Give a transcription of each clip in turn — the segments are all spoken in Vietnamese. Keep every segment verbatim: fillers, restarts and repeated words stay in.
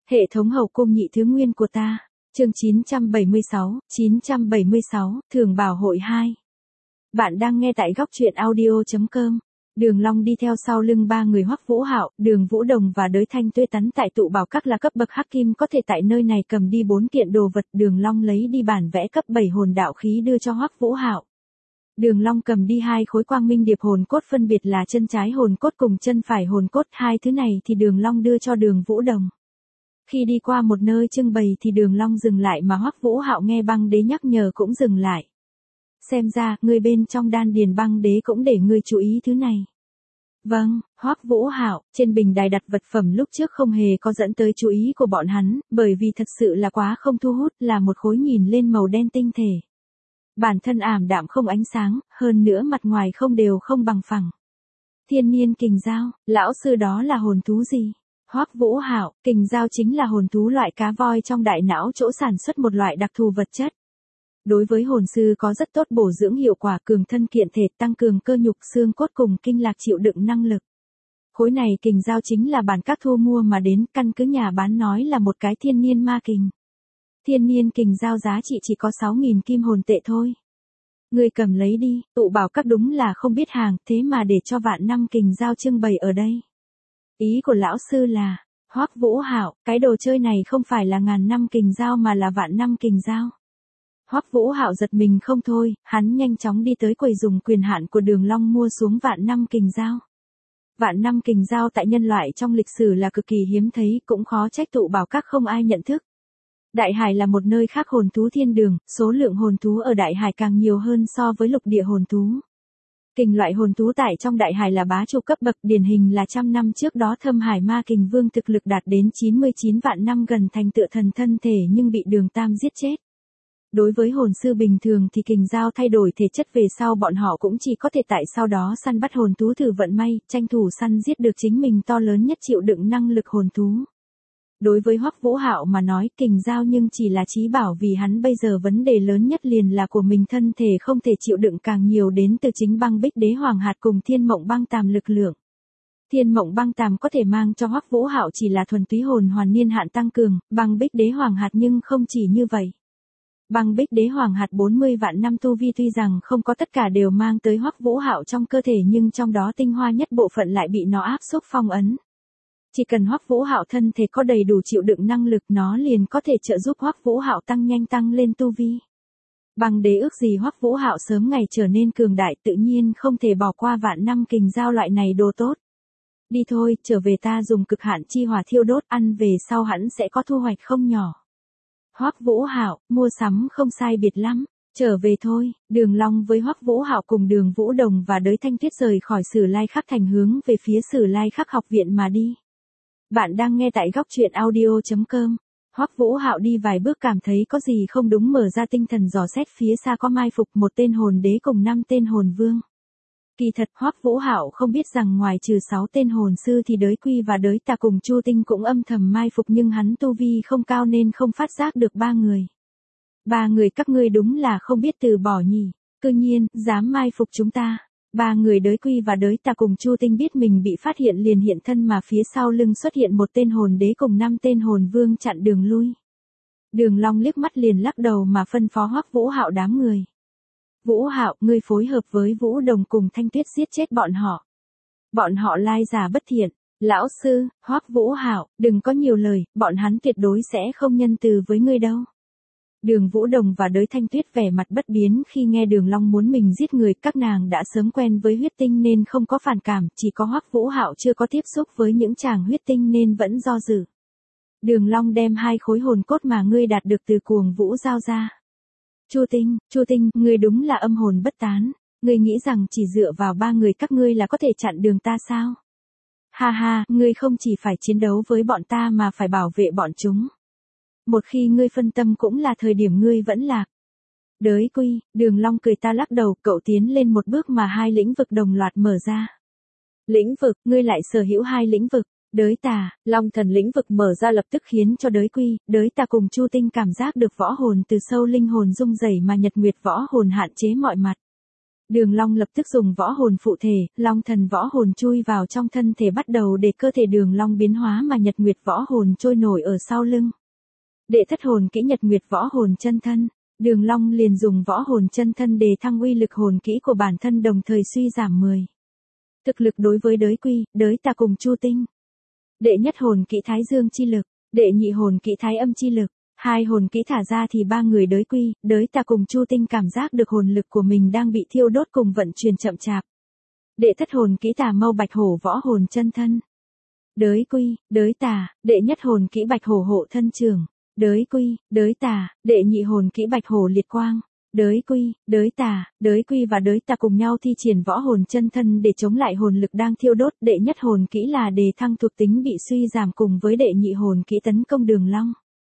Hệ thống hậu cung nhị thứ nguyên của ta. Chương chín trăm bảy mươi sáu, chín trăm bảy mươi sáu, Thường Bảo hội hai. Bạn đang nghe tại góc truyện audio chấm com. Đường Long đi theo sau lưng ba người Hoắc Vũ Hạo, Đường Vũ Đồng và Đới Thanh Tuế tắn tại tụ bảo các là cấp bậc hắc kim, có thể tại nơi này cầm đi bốn kiện đồ vật. Đường Long lấy đi bản vẽ cấp bảy hồn đạo khí đưa cho Hoắc Vũ Hạo. Đường Long cầm đi hai khối quang minh điệp hồn cốt, phân biệt là chân trái hồn cốt cùng chân phải hồn cốt, hai thứ này thì Đường Long đưa cho Đường Vũ Đồng. Khi đi qua một nơi trưng bày thì Đường Long dừng lại, mà Hoắc Vũ Hạo nghe băng đế nhắc nhở cũng dừng lại. Xem ra, người bên trong đan điền băng đế cũng để ngươi chú ý thứ này. Vâng, Hoắc Vũ Hạo, trên bình đài đặt vật phẩm lúc trước không hề có dẫn tới chú ý của bọn hắn, bởi vì thật sự là quá không thu hút, là một khối nhìn lên màu đen tinh thể. Bản thân ảm đạm không ánh sáng, hơn nữa mặt ngoài không đều không bằng phẳng. Thiên niên kình dao, lão sư đó là hồn thú gì? Hoắc Vũ Hạo, kình dao chính là hồn thú loại cá voi trong đại não chỗ sản xuất một loại đặc thù vật chất. Đối với hồn sư có rất tốt bổ dưỡng hiệu quả, cường thân kiện thể, tăng cường cơ nhục xương cốt cùng kinh lạc chịu đựng năng lực. Khối này kình dao chính là bản các thu mua mà đến, căn cứ nhà bán nói là một cái thiên niên ma kình. Thiên niên kình dao giá trị chỉ có sáu nghìn kim hồn tệ thôi. Ngươi cầm lấy đi, tụ bảo các đúng là không biết hàng, thế mà để cho vạn năm kình dao trưng bày ở đây. Ý của lão sư là, Hoắc Vũ Hạo, cái đồ chơi này không phải là ngàn năm kình dao mà là vạn năm kình dao. Hoắc Vũ Hạo giật mình không thôi, hắn nhanh chóng đi tới quầy dùng quyền hạn của Đường Long mua xuống vạn năm kình dao. Vạn năm kình dao tại nhân loại trong lịch sử là cực kỳ hiếm thấy, cũng khó trách tụ bảo các không ai nhận thức. Đại Hải là một nơi khác hồn thú thiên đường, số lượng hồn thú ở Đại Hải càng nhiều hơn so với lục địa hồn thú. Kình loại hồn thú tại trong Đại Hải là bá chủ cấp bậc, điển hình là trăm năm trước đó Thâm Hải Ma Kình Vương thực lực đạt đến chín mươi chín vạn năm, gần thành tựa thần thân thể nhưng bị Đường Tam giết chết. Đối với hồn sư bình thường thì kình dao thay đổi thể chất về sau, bọn họ cũng chỉ có thể tại sau đó săn bắt hồn thú thử vận may, tranh thủ săn giết được chính mình to lớn nhất chịu đựng năng lực hồn thú. Đối với Hoắc Vũ Hạo mà nói, kình dao nhưng chỉ là chí bảo, vì hắn bây giờ vấn đề lớn nhất liền là của mình thân thể không thể chịu đựng càng nhiều đến từ chính băng bích đế hoàng hạt cùng thiên mộng băng tàm lực lượng. Thiên mộng băng tàm có thể mang cho Hoắc Vũ Hạo chỉ là thuần túy hồn hoàn niên hạn tăng cường, băng bích đế hoàng hạt nhưng không chỉ như vậy. Băng bích đế hoàng hạt bốn mươi vạn năm tu vi tuy rằng không có tất cả đều mang tới Hoắc Vũ Hạo trong cơ thể, nhưng trong đó tinh hoa nhất bộ phận lại bị nó áp xúc phong ấn. Chỉ cần Hoắc Vũ Hạo thân thể có đầy đủ chịu đựng năng lực, nó liền có thể trợ giúp Hoắc Vũ Hạo tăng nhanh tăng lên tu vi. Băng đế ước gì Hoắc Vũ Hạo sớm ngày trở nên cường đại, tự nhiên không thể bỏ qua vạn năm kình dao loại này đồ tốt. Đi thôi, trở về ta dùng cực hạn chi hỏa thiêu đốt, ăn về sau hẳn sẽ có thu hoạch không nhỏ. Hoắc Vũ Hạo, mua sắm không sai biệt lắm, trở về thôi. Đường Long với Hoắc Vũ Hạo cùng Đường Vũ Đồng và Đới Thanh Tuyết rời khỏi Sử Lai Khắc thành, hướng về phía Sử Lai Khắc học viện mà đi. Bạn đang nghe tại góc truyện audio chấm com. Hoắc Vũ Hạo đi vài bước cảm thấy có gì không đúng, mở ra tinh thần dò xét, phía xa có mai phục một tên hồn đế cùng năm tên hồn vương. Kỳ thật Hoắc Vũ Hạo không biết rằng ngoài trừ sáu tên hồn sư thì Đới Quy và Đới Tà cùng Chu Tinh cũng âm thầm mai phục, nhưng hắn tu vi không cao nên không phát giác được ba người. Ba người các ngươi đúng là không biết từ bỏ nhỉ, cư nhiên dám mai phục chúng ta. Ba người Đới Quy và Đới Tà cùng Chu Tinh biết mình bị phát hiện liền hiện thân, mà phía sau lưng xuất hiện một tên hồn đế cùng năm tên hồn vương chặn đường lui. Đường Long liếc mắt liền lắc đầu mà phân phó Hoắc Vũ Hạo đám người. Vũ Hạo, ngươi phối hợp với Vũ Đồng cùng Thanh Tuyết giết chết bọn họ. Bọn họ lai giả bất thiện. Lão sư, Hoắc Vũ Hạo, đừng có nhiều lời, bọn hắn tuyệt đối sẽ không nhân từ với ngươi đâu. Đường Vũ Đồng và Đới Thanh Tuyết vẻ mặt bất biến khi nghe Đường Long muốn mình giết người, các nàng đã sớm quen với huyết tinh nên không có phản cảm, chỉ có Hoắc Vũ Hạo chưa có tiếp xúc với những chàng huyết tinh nên vẫn do dự. Đường Long đem hai khối hồn cốt mà ngươi đạt được từ Cuồng Vũ giao ra. Chu Tinh, Chu Tinh, ngươi đúng là âm hồn bất tán, ngươi nghĩ rằng chỉ dựa vào ba người các ngươi là có thể chặn đường ta sao? Ha ha, ngươi không chỉ phải chiến đấu với bọn ta mà phải bảo vệ bọn chúng. Một khi ngươi phân tâm cũng là thời điểm ngươi vẫn lạc. Đới Quy, Đường Long cười ta lắc đầu, cậu tiến lên một bước mà hai lĩnh vực đồng loạt mở ra. Lĩnh vực, ngươi lại sở hữu hai lĩnh vực. Đới Tà, Long Thần lĩnh vực mở ra lập tức khiến cho Đới Quy, Đới Tà cùng Chu Tinh cảm giác được võ hồn từ sâu linh hồn rung rẩy, mà Nhật Nguyệt võ hồn hạn chế mọi mặt. Đường Long lập tức dùng võ hồn phụ thể, Long thần võ hồn chui vào trong thân thể bắt đầu để cơ thể Đường Long biến hóa mà Nhật Nguyệt võ hồn trôi nổi ở sau lưng. Đệ thất hồn kỹ Nhật Nguyệt võ hồn chân thân, Đường Long liền dùng võ hồn chân thân để thăng uy lực hồn kỹ của bản thân đồng thời suy giảm mười. Thực lực đối với đới quy, đới tà cùng Chu Tinh. Đệ nhất hồn kỹ Thái Dương chi lực, đệ nhị hồn kỹ Thái Âm chi lực, hai hồn kỹ thả ra thì ba người đới quy, đới tà cùng Chu Tinh cảm giác được hồn lực của mình đang bị thiêu đốt cùng vận chuyển chậm chạp. Đệ thất hồn kỹ Tà Mâu Bạch Hổ võ hồn chân thân. Đới quy, đới tà, đệ nhất hồn kỹ Bạch Hổ hộ thân trường. Đới quy, đới tà, đệ nhị hồn kỹ Bạch Hổ liệt quang. Đới quy, đới tà, đới quy và đới tà cùng nhau thi triển võ hồn chân thân để chống lại hồn lực đang thiêu đốt. Đệ nhất hồn kỹ là đề thăng thuộc tính bị suy giảm cùng với đệ nhị hồn kỹ tấn công Đường Long.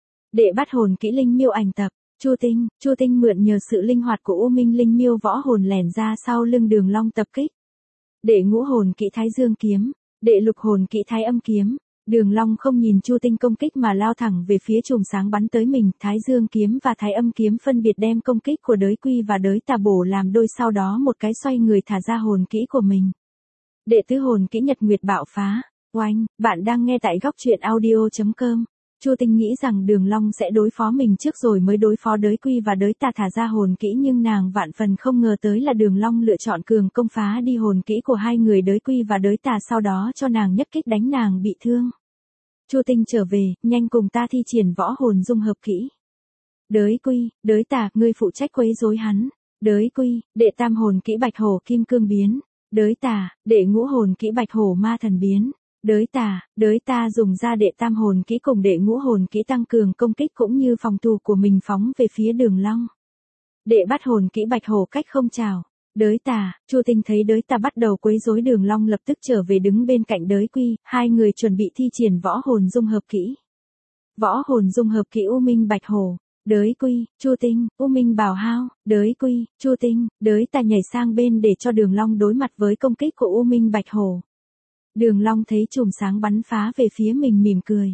Đệ bát hồn kỹ Linh Miêu ảnh tập, Chu Tinh, Chu Tinh mượn nhờ sự linh hoạt của U Minh Linh Miêu võ hồn lẻn ra sau lưng Đường Long tập kích. Đệ ngũ hồn kỹ Thái Dương kiếm, đệ lục hồn kỹ Thái Âm kiếm. Đường Long không nhìn Chu Tinh công kích mà lao thẳng về phía chùm sáng bắn tới mình, Thái Dương kiếm và Thái Âm kiếm phân biệt đem công kích của đới quy và đới tà bổ làm đôi, sau đó một cái xoay người thả ra hồn kỹ của mình. Đệ tứ hồn kỹ Nhật Nguyệt bạo phá. Oanh, bạn đang nghe tại góc truyện audio chấm com. Chu Tinh nghĩ rằng Đường Long sẽ đối phó mình trước rồi mới đối phó đới quy và đới tà thả ra hồn kỹ, nhưng nàng vạn phần không ngờ tới là Đường Long lựa chọn cường công phá đi hồn kỹ của hai người đới quy và đới tà, sau đó cho nàng nhất kích đánh nàng bị thương. Chu Tinh trở về, nhanh cùng ta thi triển võ hồn dung hợp kỹ. Đới quy, đới tà, ngươi phụ trách quấy rối hắn. Đới quy, đệ tam hồn kỹ Bạch Hổ kim cương biến. Đới tà, đệ ngũ hồn kỹ Bạch Hổ ma thần biến. Đới tà, đới ta dùng ra đệ tam hồn kỹ cùng đệ ngũ hồn kỹ tăng cường công kích cũng như phòng thủ của mình phóng về phía Đường Long. Đệ bát hồn kỹ Bạch Hổ cách không chào. Đới tà, Chu Tinh thấy đới tà bắt đầu quấy rối Đường Long lập tức trở về đứng bên cạnh đới quy, hai người chuẩn bị thi triển võ hồn dung hợp kỹ. Võ hồn dung hợp kỹ U Minh Bạch Hổ. Đới quy, Chu Tinh, U Minh Bảo Hao. Đới quy, Chu Tinh, đới tà nhảy sang bên để cho Đường Long đối mặt với công kích của U Minh Bạch Hổ. Đường Long thấy chùm sáng bắn phá về phía mình mỉm cười.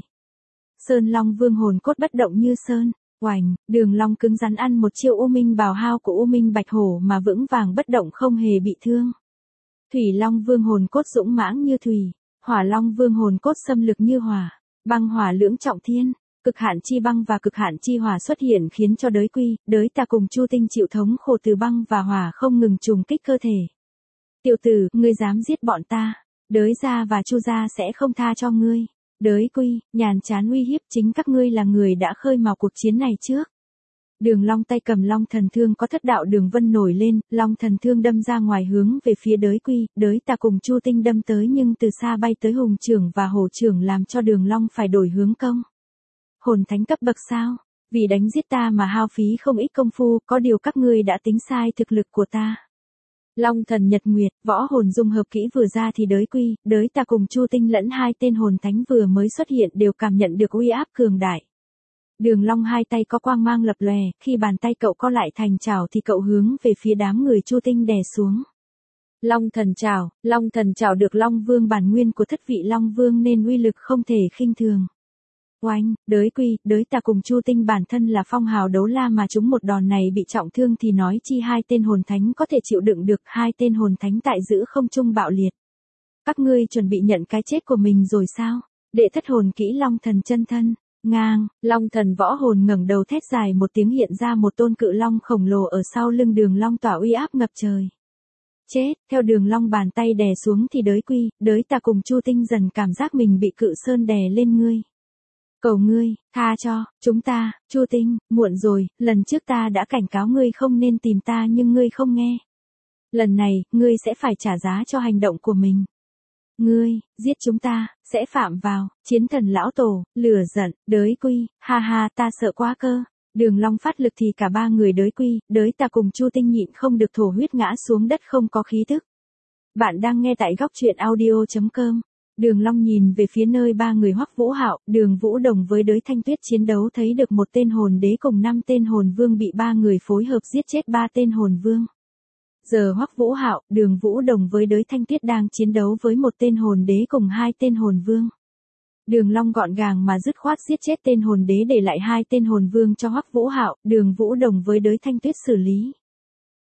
Sơn Long Vương hồn cốt bất động như sơn. Oành, Đường Long cứng rắn ăn một chiêu U Minh Bào Hao của U Minh Bạch Hổ mà vững vàng bất động không hề bị thương. Thủy Long Vương hồn cốt dũng mãng như thủy. Hỏa Long Vương hồn cốt xâm lực như hỏa. Băng hỏa lưỡng trọng thiên. Cực hạn chi băng và cực hạn chi hỏa xuất hiện khiến cho đới quy, đới tà cùng Chu Tinh chịu thống khổ từ băng và hỏa không ngừng trùng kích cơ thể. Tiểu tử, ngươi dám giết bọn ta, đới gia và Chu gia sẽ không tha cho ngươi. Đới quy, nhàn chán uy hiếp, chính các ngươi là người đã khơi mào cuộc chiến này trước. Đường Long tay cầm Long thần thương có thất đạo đường vân nổi lên, Long thần thương đâm ra ngoài hướng về phía đới quy, đới tà cùng Chu Tinh đâm tới nhưng từ xa bay tới hùng trưởng và hổ trưởng làm cho Đường Long phải đổi hướng công. Hồn thánh cấp bậc sao? Vì đánh giết ta mà hao phí không ít công phu, có điều các ngươi đã tính sai thực lực của ta. Long thần Nhật Nguyệt, võ hồn dung hợp kỹ vừa ra thì đới quy, đới tà cùng Chu Tinh lẫn hai tên hồn thánh vừa mới xuất hiện đều cảm nhận được uy áp cường đại. Đường Long hai tay có quang mang lập lòe, khi bàn tay cậu co lại thành chảo thì cậu hướng về phía đám người Chu Tinh đè xuống. Long thần chảo, Long thần chảo được Long Vương bản nguyên của thất vị Long Vương nên uy lực không thể khinh thường. Oanh, đới quy, đới tà cùng Chu Tinh bản thân là phong hào đấu la mà chúng một đòn này bị trọng thương thì nói chi hai tên hồn thánh có thể chịu đựng được, hai tên hồn thánh tại giữ không trung bạo liệt. Các ngươi chuẩn bị nhận cái chết của mình rồi sao? Đệ thất hồn kỹ Long thần chân thân, ngang, Long thần võ hồn ngẩng đầu thét dài một tiếng, hiện ra một tôn cự long khổng lồ ở sau lưng Đường Long tỏa uy áp ngập trời. Chết, theo Đường Long bàn tay đè xuống thì đới quy, đới tà cùng Chu Tinh dần cảm giác mình bị cự sơn đè lên ngươi. Cầu ngươi, tha cho, chúng ta, Chu Tinh, muộn rồi, lần trước ta đã cảnh cáo ngươi không nên tìm ta nhưng ngươi không nghe. Lần này, ngươi sẽ phải trả giá cho hành động của mình. Ngươi, giết chúng ta, sẽ phạm vào, chiến thần lão tổ, lửa giận, đới quy, ha ha ta sợ quá cơ. Đường Long phát lực thì cả ba người đới quy, đới tà cùng Chu Tinh nhịn không được thổ huyết ngã xuống đất không có khí thức. Bạn đang nghe tại góc truyện audio chấm com. Đường Long nhìn về phía nơi ba người Hoắc Vũ Hạo, Đường Vũ Đồng với đới Thanh Tuyết chiến đấu thấy được một tên hồn đế cùng năm tên hồn vương bị ba người phối hợp giết chết ba tên hồn vương. Giờ Hoắc Vũ Hạo, Đường Vũ Đồng với đới Thanh Tuyết đang chiến đấu với một tên hồn đế cùng hai tên hồn vương. Đường Long gọn gàng mà dứt khoát giết chết tên hồn đế để lại hai tên hồn vương cho Hoắc Vũ Hạo, Đường Vũ Đồng với đới Thanh Tuyết xử lý.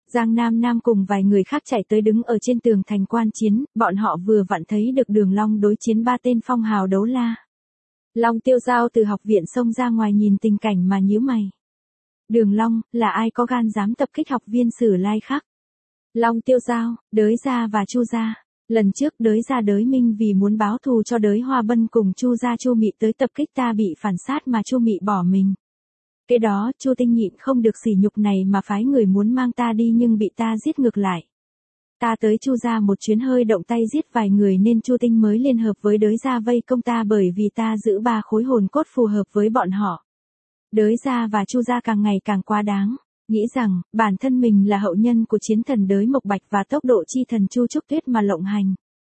Giang Nam Nam cùng vài người khác chạy tới đứng ở trên tường thành quan chiến, bọn họ vừa vặn thấy được Đường Long đối chiến ba tên phong hào đấu la. Long Tiêu Giao từ học viện xông ra ngoài nhìn tình cảnh mà nhíu mày. Đường Long, là ai có gan dám tập kích học viên Sử Lai Khắc? Long Tiêu Giao, Đới Gia và Chu Gia. Lần trước Đới Gia Đới Minh vì muốn báo thù cho Đới Hoa Bân cùng Chu Gia Chu Mị tới tập kích ta bị phản sát mà Chu Mị bỏ mình. Kế đó Chu Tinh nhịn không được sỉ nhục này mà phái người muốn mang ta đi nhưng bị ta giết ngược lại. Ta tới Chu Gia một chuyến hơi động tay giết vài người nên Chu Tinh mới liên hợp với Đới Gia vây công ta bởi vì ta giữ ba khối hồn cốt phù hợp với bọn họ. Đới Gia và Chu Gia càng ngày càng quá đáng, nghĩ rằng bản thân mình là hậu nhân của chiến thần Đới Mộc Bạch và tốc độ chi thần Chu Trúc Tuyết mà lộng hành.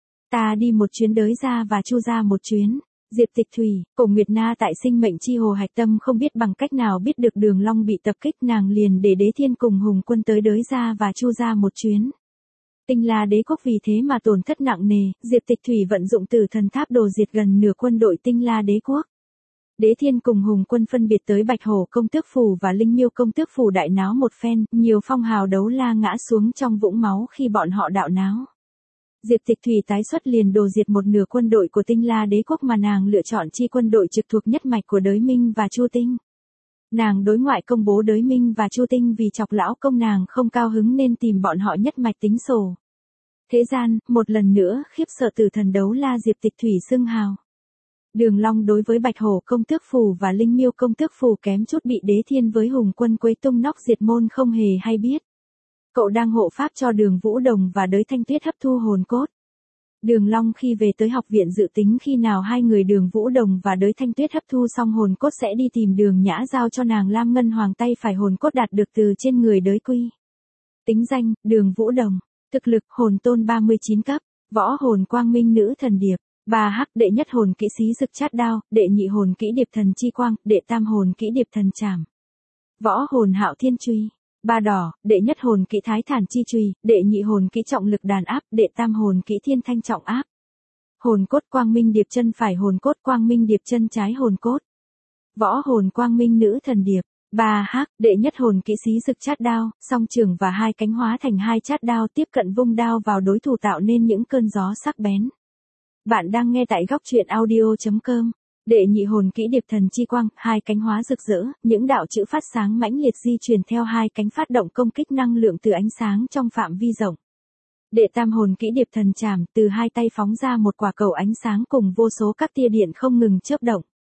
Ta đi một chuyến Đới Gia và Chu Gia một chuyến. Diệp Tịch Thủy, Cổ Nguyệt Na tại sinh mệnh chi hồ hạch tâm không biết bằng cách nào biết được Đường Long bị tập kích, nàng liền để Đế Thiên cùng Hùng Quân tới Đới Gia và Chu Gia một chuyến. Tinh La Đế quốc vì thế mà tổn thất nặng nề, Diệp Tịch Thủy vận dụng Tử Thần Tháp đồ diệt gần nửa quân đội Tinh La Đế quốc. Đế Thiên cùng Hùng Quân phân biệt tới Bạch Hổ Công Tước Phủ và Linh Miêu Công Tước Phủ đại náo một phen, nhiều phong hào đấu la ngã xuống trong vũng máu khi bọn họ đạo náo. Diệp Tịch Thủy tái xuất liền đồ diệt một nửa quân đội của Tinh La Đế quốc mà nàng lựa chọn chi quân đội trực thuộc nhất mạch của Đới Minh và Chu Tinh. Nàng đối ngoại công bố Đới Minh và Chu Tinh vì chọc lão công nàng không cao hứng nên tìm bọn họ nhất mạch tính sổ. Thế gian, một lần nữa khiếp sợ Tử Thần đấu la Diệp Tịch Thủy xưng hào. Đường Long đối với Bạch Hổ Công Tước Phủ và Linh Miêu Công Tước Phủ kém chút bị Đế Thiên với Hùng Quân quấy tung nóc diệt môn không hề hay biết. Cậu đang hộ pháp cho Đường Vũ Đồng và Đới Thanh Tuyết hấp thu hồn cốt. Đường Long khi về tới học viện dự tính khi nào hai người Đường Vũ Đồng và Đới Thanh Tuyết hấp thu xong hồn cốt sẽ đi tìm Đường Nhã giao cho nàng Lam Ngân Hoàng tay phải hồn cốt đạt được từ trên người Đới Quy. Tính danh, Đường Vũ Đồng. Thực lực, hồn tôn ba mươi chín cấp. Võ hồn quang minh nữ thần điệp. Ba hắc, đệ nhất hồn kỹ xí rực chát đao, đệ nhị hồn kỹ điệp thần chi quang, đệ tam hồn kỹ điệp thần trảm. Võ hồn hạo thiên truy. Ba đỏ, đệ nhất hồn kỹ thái thản chi chùy, đệ nhị hồn kỹ trọng lực đàn áp, đệ tam hồn kỹ thiên thanh trọng áp. Hồn cốt quang minh điệp chân phải, hồn cốt quang minh điệp chân trái, hồn cốt. Võ hồn quang minh nữ thần điệp. Ba hắc, đệ nhất hồn kỹ xí rực chát đao, song trường và hai cánh hóa thành hai chát đao tiếp cận vung đao vào đối thủ tạo nên những cơn gió sắc bén. Bạn đang nghe tại góc truyện audio chấm com. Đệ nhị hồn kỹ điệp thần chi quang, hai cánh hóa rực rỡ, những đạo chữ phát sáng mãnh liệt di chuyển theo hai cánh phát động công kích năng lượng từ ánh sáng trong phạm vi rộng. Đệ tam hồn kỹ điệp thần trảm, từ hai tay phóng ra một quả cầu ánh sáng cùng vô số các tia điện không ngừng chớp động.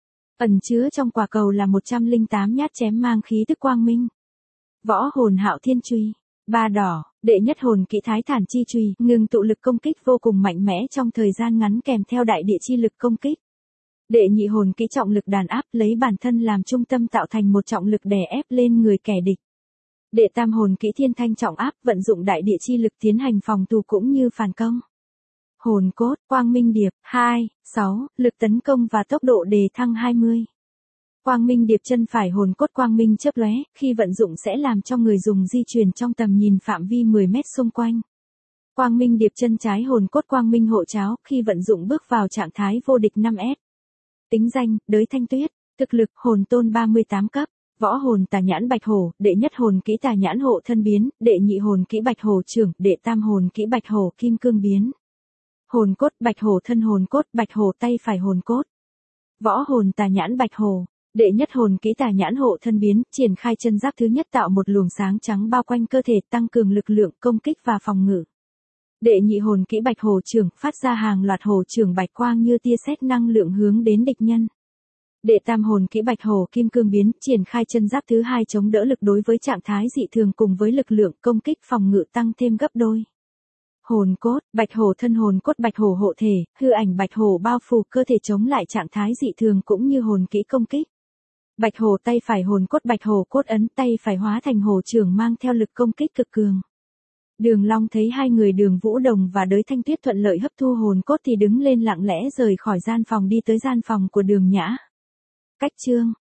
Ẩn chứa trong quả cầu là một trăm lẻ tám nhát chém mang khí tức quang minh. Võ hồn hạo thiên truy. Ba đỏ, đệ nhất hồn kỹ thái thản chi chùy, ngừng tụ lực công kích vô cùng mạnh mẽ trong thời gian ngắn kèm theo đại địa chi lực công kích. Đệ nhị hồn kỹ trọng lực đàn áp, lấy bản thân làm trung tâm tạo thành một trọng lực đè ép lên người kẻ địch. Đệ tam hồn kỹ thiên thanh trọng áp, vận dụng đại địa chi lực tiến hành phòng thủ cũng như phản công. Hồn cốt, quang minh điệp, hai, sáu, lực tấn công và tốc độ đề thăng hai mươi. Quang minh điệp chân phải, hồn cốt quang minh chớp lóe, khi vận dụng sẽ làm cho người dùng di chuyển trong tầm nhìn phạm vi mười mét xung quanh. Quang minh điệp chân trái, hồn cốt quang minh hộ cháo, khi vận dụng bước vào trạng thái vô địch năm S. Tính danh, Đới Thanh Tuyết. Thực lực, hồn tôn ba mươi tám cấp. Võ hồn tà nhãn bạch hổ, đệ nhất hồn kỹ tà nhãn hộ thân biến, đệ nhị hồn kỹ bạch hổ trưởng, đệ tam hồn kỹ bạch hổ kim cương biến. Hồn cốt bạch hổ thân, hồn cốt bạch hổ tay phải, hồn cốt. Võ hồn tà nhãn bạch hổ. Đệ nhất hồn kỹ tà nhãn hộ thân biến, triển khai chân giáp thứ nhất tạo một luồng sáng trắng bao quanh cơ thể, tăng cường lực lượng công kích và phòng ngự. Đệ nhị hồn kỹ bạch hổ trưởng, phát ra hàng loạt hổ trưởng bạch quang như tia sét năng lượng hướng đến địch nhân. Đệ tam hồn kỹ bạch hổ kim cương biến, triển khai chân giáp thứ hai chống đỡ lực đối với trạng thái dị thường cùng với lực lượng công kích phòng ngự tăng thêm gấp đôi. Hồn cốt, bạch hổ thân, hồn cốt bạch hổ hộ thể, hư ảnh bạch hổ bao phủ cơ thể chống lại trạng thái dị thường cũng như hồn kỹ công kích. Bạch hổ tay phải, hồn cốt bạch hổ cốt ấn, tay phải hóa thành hổ trưởng mang theo lực công kích cực cường. Đường Long thấy hai người Đường Vũ Đồng và Đới Thanh Tuyết thuận lợi hấp thu hồn cốt thì đứng lên lặng lẽ rời khỏi gian phòng đi tới gian phòng của Đường Nhã. Cách chương